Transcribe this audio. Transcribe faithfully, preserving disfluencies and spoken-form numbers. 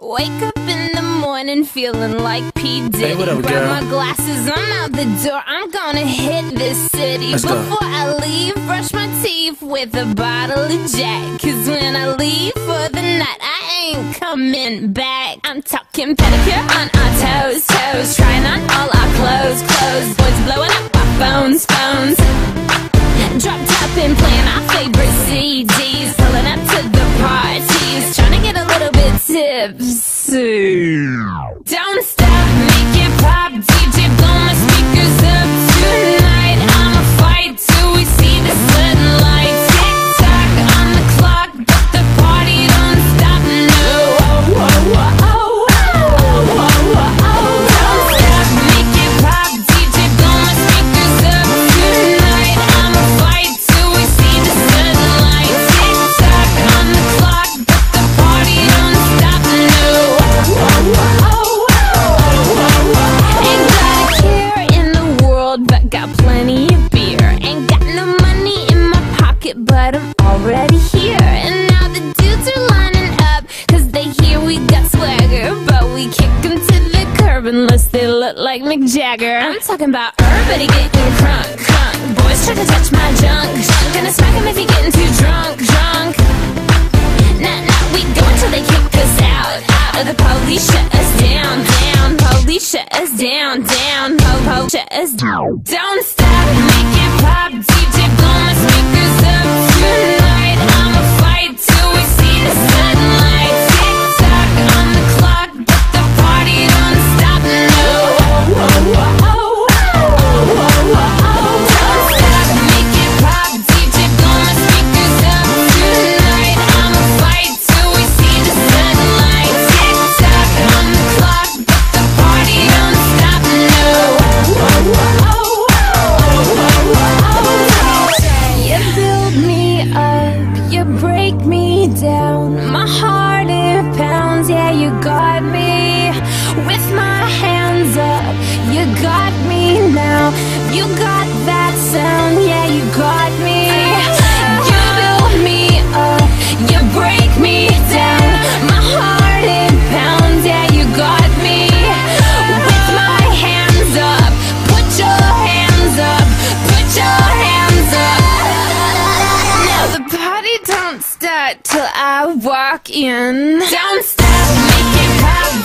Wake up in the morning feeling like P. Diddy. Hey, what up, Grab girl? my glasses, I'm out the door. I'm gonna hit this city. Let's go. Before I leave, brush my teeth with a bottle of Jack. Cause when I leave for the night, I ain't coming back. I'm talking pedicure on our toes, toes. Trying on all our clothes, clothes. Boys blowing up our phones, phones. Drop top and playing our favorite C Ds. Pulling up to the parties, trying to get a little bit tipsy. Don't stop, make it pop, D J blow my speakers up tonight. I'ma fight till we see the sunlight. Tick tock on the clock, but the party don't stop, no. Oh, oh, oh, oh, oh, oh, oh, oh. Don't stop, make it pop, D J blow my speakers up tonight. I'ma fight till we see the sunlight. Tick tock on the clock, but the party don't stop, no. Oh, oh, oh, oh. Ain't got a care in the world, but got plenty of beer. Ain't got no money in my pocket, but I'm already here. And now the dudes are lining up, cause they hear we got swagger. But we kick them to the curb unless they look like Mick Jagger. I'm talking about everybody getting crunk, crunk. Boys try to touch my junk, junk. Gonna smack him if he getting too drunk, drunk. Nah, nah, we go until they kick us out, out. Or the police shut us down, down. Police shut us down, down. Po, po, shut us down. Don't stop, make it pop, D J blow my speakers up tonight. I'ma fight till we see the sunlight. Tick tock on the clock, but the party don't stop, no. Oh, oh, oh, oh, oh, oh, oh, oh. Don't stop, make it pop, D J blow my speakers up tonight. I'ma fight till we see the sunlight. Tick tock on the clock, but the party don't stop, no. Oh, oh, oh, oh, oh, oh, oh. You build me up, you break me down. My heart it pounds, yeah, you got me. With my hands up, you got me now. You got that sound, yeah, you got me. You build me up, you break me down. My heart it pounds, yeah, you got me. With my hands up, put your hands up, put your hands up. Now the party don't start till I walk in. Don't stop, make it pop.